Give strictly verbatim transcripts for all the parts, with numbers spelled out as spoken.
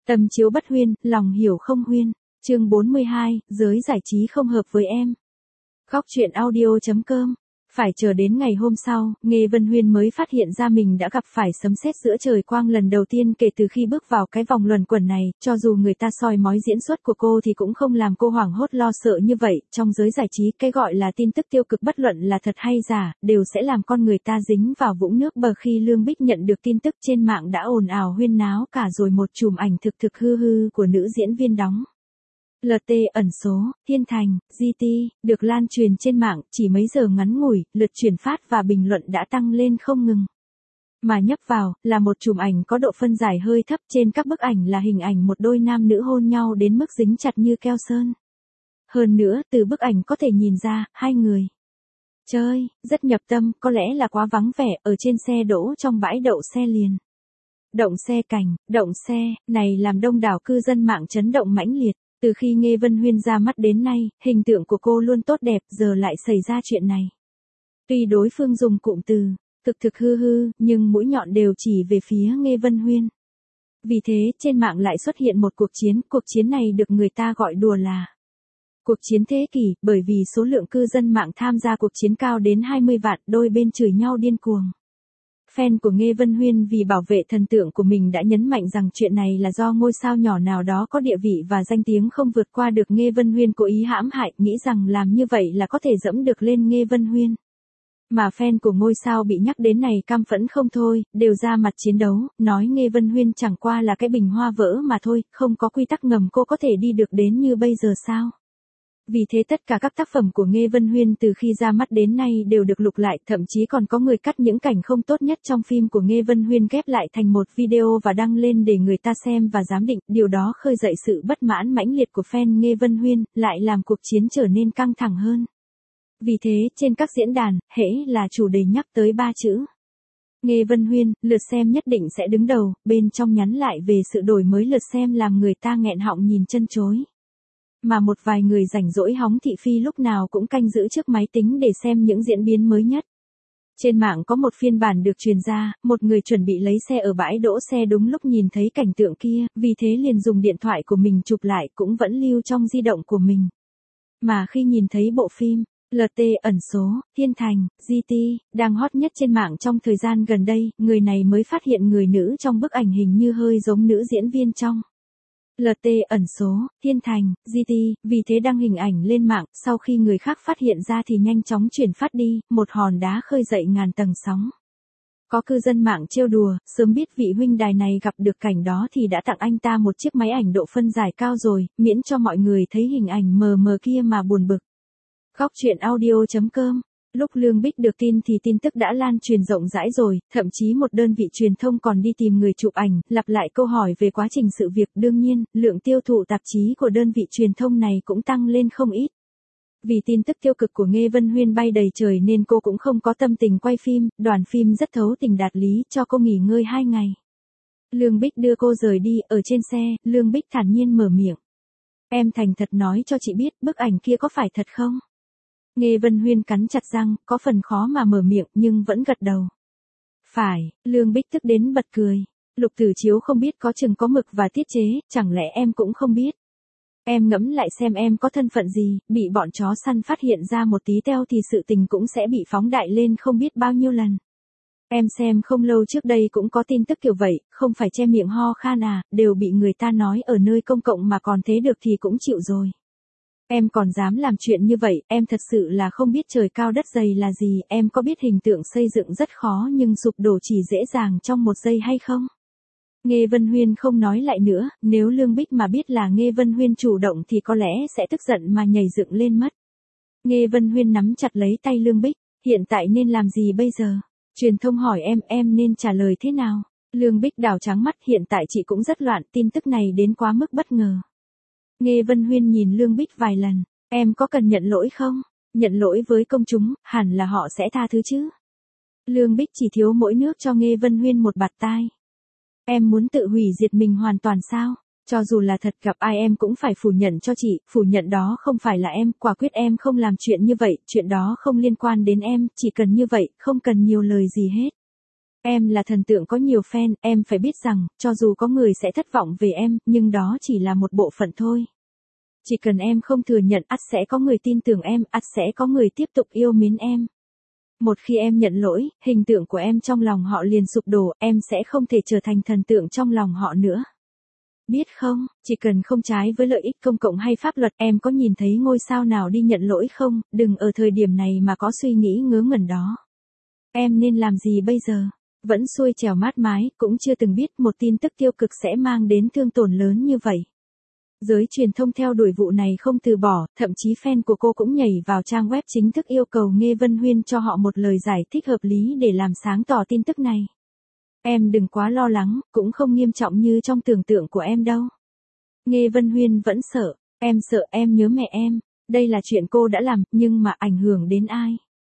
Tâm chiếu bất huyên, lòng hiểu không huyên. Chương bốn mươi hai, giới giải trí không hợp với em. Góc truyện audio.com. Phải chờ đến ngày hôm sau, Nghê Vân Huyên mới phát hiện ra mình đã gặp phải sấm sét giữa trời quang lần đầu tiên kể từ khi bước vào cái vòng luẩn quẩn này, cho dù người ta soi mói diễn xuất của cô thì cũng không làm cô hoảng hốt lo sợ như vậy. Trong giới giải trí, cái gọi là tin tức tiêu cực bất luận là thật hay giả, đều sẽ làm con người ta dính vào vũng nước bờ. Khi Lương Bích nhận được tin tức, trên mạng đã ồn ào huyên náo cả rồi, một chùm ảnh thực thực hư hư của nữ diễn viên đóng lờ tê ẩn số, Thiên Thành, giê tê, được lan truyền trên mạng, chỉ mấy giờ ngắn ngủi, lượt chuyển phát và bình luận đã tăng lên không ngừng. Mà nhấp vào, là một chùm ảnh có độ phân giải hơi thấp, trên các bức ảnh là hình ảnh một đôi nam nữ hôn nhau đến mức dính chặt như keo sơn. Hơn nữa, từ bức ảnh có thể nhìn ra, hai người chơi, rất nhập tâm, có lẽ là quá vắng vẻ, ở trên xe đỗ trong bãi đậu xe liền. Động xe cảnh, động xe, này làm đông đảo cư dân mạng chấn động mãnh liệt. Từ khi Nghê Vân Huyên ra mắt đến nay, hình tượng của cô luôn tốt đẹp, giờ lại xảy ra chuyện này. Tuy đối phương dùng cụm từ thực thực hư hư, nhưng mũi nhọn đều chỉ về phía Nghê Vân Huyên. Vì thế, trên mạng lại xuất hiện một cuộc chiến, cuộc chiến này được người ta gọi đùa là cuộc chiến thế kỷ, bởi vì số lượng cư dân mạng tham gia cuộc chiến cao đến hai mươi vạn, đôi bên chửi nhau điên cuồng. Fan của Nghê Vân Huyên vì bảo vệ thần tượng của mình đã nhấn mạnh rằng chuyện này là do ngôi sao nhỏ nào đó có địa vị và danh tiếng không vượt qua được Nghê Vân Huyên cố ý hãm hại, nghĩ rằng làm như vậy là có thể dẫm được lên Nghê Vân Huyên. Mà fan của ngôi sao bị nhắc đến này căm phẫn không thôi, đều ra mặt chiến đấu, nói Nghê Vân Huyên chẳng qua là cái bình hoa vỡ mà thôi, không có quy tắc ngầm cô có thể đi được đến như bây giờ sao. Vì thế tất cả các tác phẩm của Nghê Vân Huyên từ khi ra mắt đến nay đều được lục lại, thậm chí còn có người cắt những cảnh không tốt nhất trong phim của Nghê Vân Huyên ghép lại thành một video và đăng lên để người ta xem và giám định. Điều đó khơi dậy sự bất mãn mãnh liệt của fan Nghê Vân Huyên, lại làm cuộc chiến trở nên căng thẳng hơn. Vì thế, trên các diễn đàn, hễ là chủ đề nhắc tới ba chữ Nghê Vân Huyên, lượt xem nhất định sẽ đứng đầu, bên trong nhắn lại về sự đổi mới lượt xem làm người ta nghẹn họng nhìn chân chối. Mà một vài người rảnh rỗi hóng thị phi lúc nào cũng canh giữ trước máy tính để xem những diễn biến mới nhất. Trên mạng có một phiên bản được truyền ra, một người chuẩn bị lấy xe ở bãi đỗ xe đúng lúc nhìn thấy cảnh tượng kia, vì thế liền dùng điện thoại của mình chụp lại, cũng vẫn lưu trong di động của mình. Mà khi nhìn thấy bộ phim lờ tê ẩn số, Thiên Thành, giê tê, đang hot nhất trên mạng trong thời gian gần đây, người này mới phát hiện người nữ trong bức ảnh hình như hơi giống nữ diễn viên trong lờ tê ẩn số, Thiên Thành, giê tê, vì thế đăng hình ảnh lên mạng, sau khi người khác phát hiện ra thì nhanh chóng chuyển phát đi, một hòn đá khơi dậy ngàn tầng sóng. Có cư dân mạng trêu đùa, sớm biết vị huynh đài này gặp được cảnh đó thì đã tặng anh ta một chiếc máy ảnh độ phân giải cao rồi, miễn cho mọi người thấy hình ảnh mờ mờ kia mà buồn bực. Góc truyện audio.com. Lúc Lương Bích được tin thì tin tức đã lan truyền rộng rãi rồi, thậm chí một đơn vị truyền thông còn đi tìm người chụp ảnh, lặp lại câu hỏi về quá trình sự việc. Đương nhiên, lượng tiêu thụ tạp chí của đơn vị truyền thông này cũng tăng lên không ít. Vì tin tức tiêu cực của Nghê Vân Huyên bay đầy trời nên cô cũng không có tâm tình quay phim, đoàn phim rất thấu tình đạt lý cho cô nghỉ ngơi hai ngày. Lương Bích đưa cô rời đi, ở trên xe, Lương Bích thản nhiên mở miệng. Em thành thật nói cho chị biết, bức ảnh kia có phải thật không? Nghê Vân Huyên cắn chặt răng, có phần khó mà mở miệng nhưng vẫn gật đầu. Phải, Lương Bích tức đến bật cười. Lục Tử Chiếu không biết có chừng có mực và tiết chế, chẳng lẽ em cũng không biết? Em ngẫm lại xem em có thân phận gì, bị bọn chó săn phát hiện ra một tí teo thì sự tình cũng sẽ bị phóng đại lên không biết bao nhiêu lần. Em xem không lâu trước đây cũng có tin tức kiểu vậy, không phải che miệng ho khan à, đều bị người ta nói ở nơi công cộng mà còn thế được thì cũng chịu rồi. Em còn dám làm chuyện như vậy, em thật sự là không biết trời cao đất dày là gì, em có biết hình tượng xây dựng rất khó nhưng sụp đổ chỉ dễ dàng trong một giây hay không? Nghê Vân Huyên không nói lại nữa, nếu Lương Bích mà biết là Nghê Vân Huyên chủ động thì có lẽ sẽ tức giận mà nhảy dựng lên mất. Nghê Vân Huyên nắm chặt lấy tay Lương Bích, hiện tại nên làm gì bây giờ? Truyền thông hỏi em, em nên trả lời thế nào? Lương Bích đảo trắng mắt, hiện tại chị cũng rất loạn, tin tức này đến quá mức bất ngờ. Nghê Vân Huyên nhìn Lương Bích vài lần, em có cần nhận lỗi không? Nhận lỗi với công chúng, hẳn là họ sẽ tha thứ chứ. Lương Bích chỉ thiếu mỗi nước cho Nghê Vân Huyên một bạt tai. Em muốn tự hủy diệt mình hoàn toàn sao? Cho dù là thật gặp ai em cũng phải phủ nhận cho chị, phủ nhận đó không phải là em, quả quyết em không làm chuyện như vậy, chuyện đó không liên quan đến em, chỉ cần như vậy, không cần nhiều lời gì hết. Em là thần tượng có nhiều fan, em phải biết rằng, cho dù có người sẽ thất vọng về em, nhưng đó chỉ là một bộ phận thôi. Chỉ cần em không thừa nhận, ắt sẽ có người tin tưởng em, ắt sẽ có người tiếp tục yêu mến em. Một khi em nhận lỗi, hình tượng của em trong lòng họ liền sụp đổ, em sẽ không thể trở thành thần tượng trong lòng họ nữa. Biết không, chỉ cần không trái với lợi ích công cộng hay pháp luật, em có nhìn thấy ngôi sao nào đi nhận lỗi không, đừng ở thời điểm này mà có suy nghĩ ngớ ngẩn đó. Em nên làm gì bây giờ? Vẫn xuôi trèo mát mái, cũng chưa từng biết một tin tức tiêu cực sẽ mang đến thương tổn lớn như vậy. Giới truyền thông theo đuổi vụ này không từ bỏ, thậm chí fan của cô cũng nhảy vào trang web chính thức yêu cầu Nghe Vân Huyên cho họ một lời giải thích hợp lý để làm sáng tỏ tin tức này. Em đừng quá lo lắng, cũng không nghiêm trọng như trong tưởng tượng của em đâu. Nghe Vân Huyên vẫn sợ, em sợ em nhớ mẹ em, đây là chuyện cô đã làm, nhưng mà ảnh hưởng đến ai?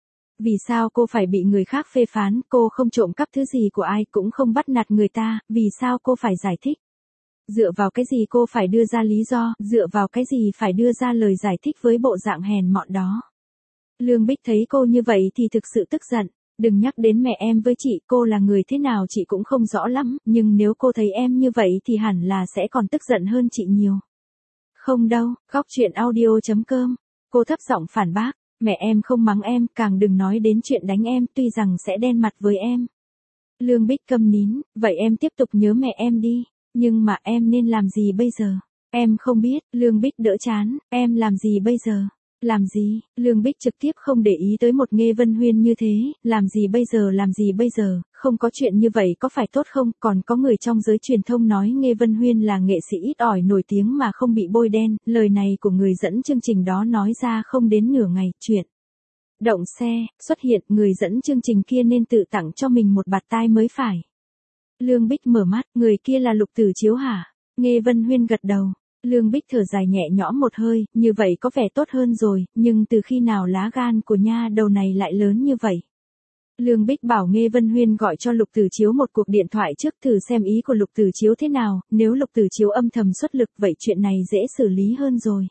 Vì sao cô phải bị người khác phê phán, cô không trộm cắp thứ gì của ai, cũng không bắt nạt người ta, vì sao cô phải giải thích? Dựa vào cái gì cô phải đưa ra lý do, dựa vào cái gì phải đưa ra lời giải thích với bộ dạng hèn mọn đó? Lương Bích thấy cô như vậy thì thực sự tức giận. Đừng nhắc đến mẹ em với chị, cô là người thế nào chị cũng không rõ lắm, nhưng nếu cô thấy em như vậy thì hẳn là sẽ còn tức giận hơn chị nhiều. Không đâu, Góc Chuyện Audio chấm com. Cô thấp giọng phản bác, mẹ em không mắng em, càng đừng nói đến chuyện đánh em, tuy rằng sẽ đen mặt với em. Lương Bích câm nín, vậy em tiếp tục nhớ mẹ em đi, nhưng mà em nên làm gì bây giờ? Em không biết, Lương Bích đỡ chán, em làm gì bây giờ? Làm gì? Lương Bích trực tiếp không để ý tới một Nghe Vân Huyên như thế, làm gì bây giờ làm gì bây giờ, không có chuyện như vậy có phải tốt không, còn có người trong giới truyền thông nói Nghe Vân Huyên là nghệ sĩ ít ỏi nổi tiếng mà không bị bôi đen, lời này của người dẫn chương trình đó nói ra không đến nửa ngày, chuyện. Động xe, xuất hiện, người dẫn chương trình kia nên tự tặng cho mình một bạt tai mới phải. Lương Bích mở mắt, người kia là Lục Tử Chiếu hả? Nghe Vân Huyên gật đầu. Lương Bích thở dài nhẹ nhõm một hơi, như vậy có vẻ tốt hơn rồi, nhưng từ khi nào lá gan của nha đầu này lại lớn như vậy? Lương Bích bảo Nghe Vân Huyên gọi cho Lục Tử Chiếu một cuộc điện thoại trước thử xem ý của Lục Tử Chiếu thế nào, nếu Lục Tử Chiếu âm thầm xuất lực vậy chuyện này dễ xử lý hơn rồi.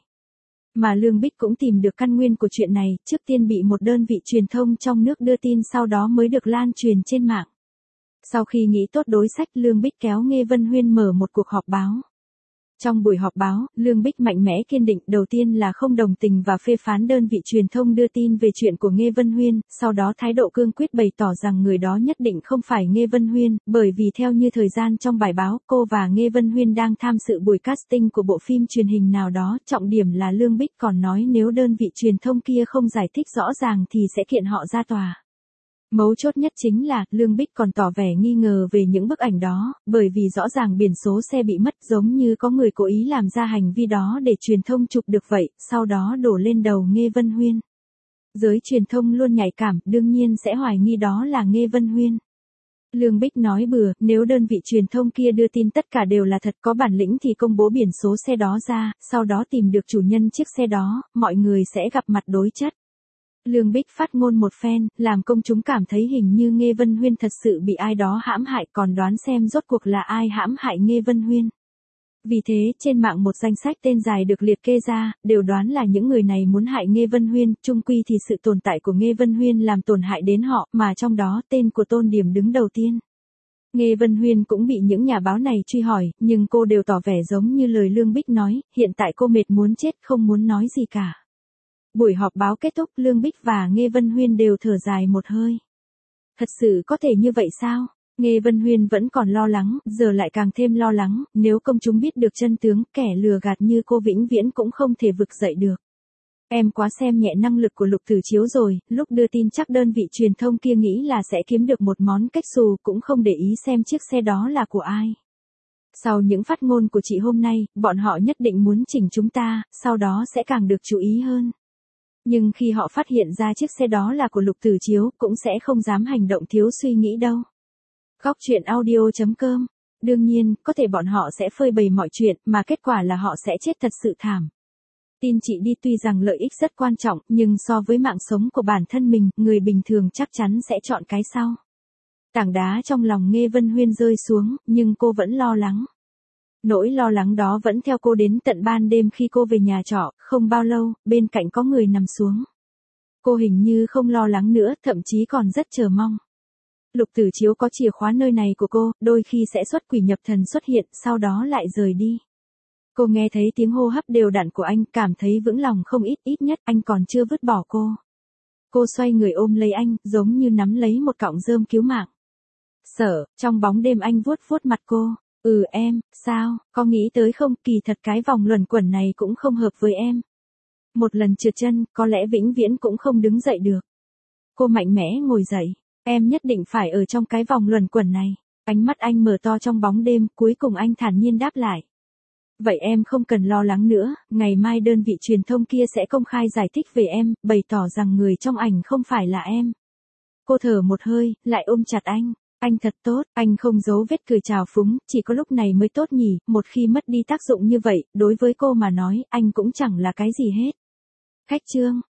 Mà Lương Bích cũng tìm được căn nguyên của chuyện này, trước tiên bị một đơn vị truyền thông trong nước đưa tin sau đó mới được lan truyền trên mạng. Sau khi nghĩ tốt đối sách, Lương Bích kéo Nghe Vân Huyên mở một cuộc họp báo. Trong buổi họp báo, Lương Bích mạnh mẽ kiên định, đầu tiên là không đồng tình và phê phán đơn vị truyền thông đưa tin về chuyện của Nghe Vân Huyên, sau đó thái độ cương quyết bày tỏ rằng người đó nhất định không phải Nghe Vân Huyên, bởi vì theo như thời gian trong bài báo, cô và Nghe Vân Huyên đang tham dự buổi casting của bộ phim truyền hình nào đó, trọng điểm là Lương Bích còn nói nếu đơn vị truyền thông kia không giải thích rõ ràng thì sẽ kiện họ ra tòa. Mấu chốt nhất chính là, Lương Bích còn tỏ vẻ nghi ngờ về những bức ảnh đó, bởi vì rõ ràng biển số xe bị mất giống như có người cố ý làm ra hành vi đó để truyền thông chụp được vậy, sau đó đổ lên đầu Nghe Vân Huyên. Giới truyền thông luôn nhạy cảm, đương nhiên sẽ hoài nghi đó là Nghe Vân Huyên. Lương Bích nói bừa, nếu đơn vị truyền thông kia đưa tin tất cả đều là thật, có bản lĩnh thì công bố biển số xe đó ra, sau đó tìm được chủ nhân chiếc xe đó, mọi người sẽ gặp mặt đối chất. Lương Bích phát ngôn một phen, làm công chúng cảm thấy hình như Nghe Vân Huyên thật sự bị ai đó hãm hại, còn đoán xem rốt cuộc là ai hãm hại Nghe Vân Huyên. Vì thế, trên mạng một danh sách tên dài được liệt kê ra, đều đoán là những người này muốn hại Nghe Vân Huyên, chung quy thì sự tồn tại của Nghe Vân Huyên làm tổn hại đến họ, mà trong đó tên của Tôn Điểm đứng đầu tiên. Nghe Vân Huyên cũng bị những nhà báo này truy hỏi, nhưng cô đều tỏ vẻ giống như lời Lương Bích nói, hiện tại cô mệt muốn chết không muốn nói gì cả. Buổi họp báo kết thúc, Lương Bích và Nghe Vân Huyên đều thở dài một hơi. Thật sự có thể như vậy sao? Nghe Vân Huyên vẫn còn lo lắng, giờ lại càng thêm lo lắng, nếu công chúng biết được chân tướng, kẻ lừa gạt như cô vĩnh viễn cũng không thể vực dậy được. Em quá xem nhẹ năng lực của Lục Tử Chiếu rồi, lúc đưa tin chắc đơn vị truyền thông kia nghĩ là sẽ kiếm được một món cách xù, cũng không để ý xem chiếc xe đó là của ai. Sau những phát ngôn của chị hôm nay, bọn họ nhất định muốn chỉnh chúng ta, sau đó sẽ càng được chú ý hơn. Nhưng khi họ phát hiện ra chiếc xe đó là của Lục Tử Chiếu, cũng sẽ không dám hành động thiếu suy nghĩ đâu. Góc Chuyện Audio chấm com. Đương nhiên, có thể bọn họ sẽ phơi bày mọi chuyện, mà kết quả là họ sẽ chết thật sự thảm. Tin chị đi, tuy rằng lợi ích rất quan trọng, nhưng so với mạng sống của bản thân mình, người bình thường chắc chắn sẽ chọn cái sau. Tảng đá trong lòng Nghe Vân Huyên rơi xuống, nhưng cô vẫn lo lắng. Nỗi lo lắng đó vẫn theo cô đến tận ban đêm khi cô về nhà trọ, không bao lâu, bên cạnh có người nằm xuống. Cô hình như không lo lắng nữa, thậm chí còn rất chờ mong. Lục Tử Chiếu có chìa khóa nơi này của cô, đôi khi sẽ xuất quỷ nhập thần xuất hiện, sau đó lại rời đi. Cô nghe thấy tiếng hô hấp đều đặn của anh, cảm thấy vững lòng không ít, ít nhất anh còn chưa vứt bỏ cô. Cô xoay người ôm lấy anh, giống như nắm lấy một cọng rơm cứu mạng. Sở, trong bóng đêm anh vuốt vuốt mặt cô. Ừ em, sao, có nghĩ tới không, kỳ thật cái vòng luẩn quẩn này cũng không hợp với em. Một lần trượt chân, có lẽ vĩnh viễn cũng không đứng dậy được. Cô mạnh mẽ ngồi dậy, em nhất định phải ở trong cái vòng luẩn quẩn này. Ánh mắt anh mở to trong bóng đêm, cuối cùng anh thản nhiên đáp lại. Vậy em không cần lo lắng nữa, ngày mai đơn vị truyền thông kia sẽ công khai giải thích về em, bày tỏ rằng người trong ảnh không phải là em. Cô thở một hơi, lại ôm chặt anh. Anh thật tốt, anh không giấu vết cười trào phúng, chỉ có lúc này mới tốt nhỉ, một khi mất đi tác dụng như vậy, đối với cô mà nói, anh cũng chẳng là cái gì hết. Khách trương.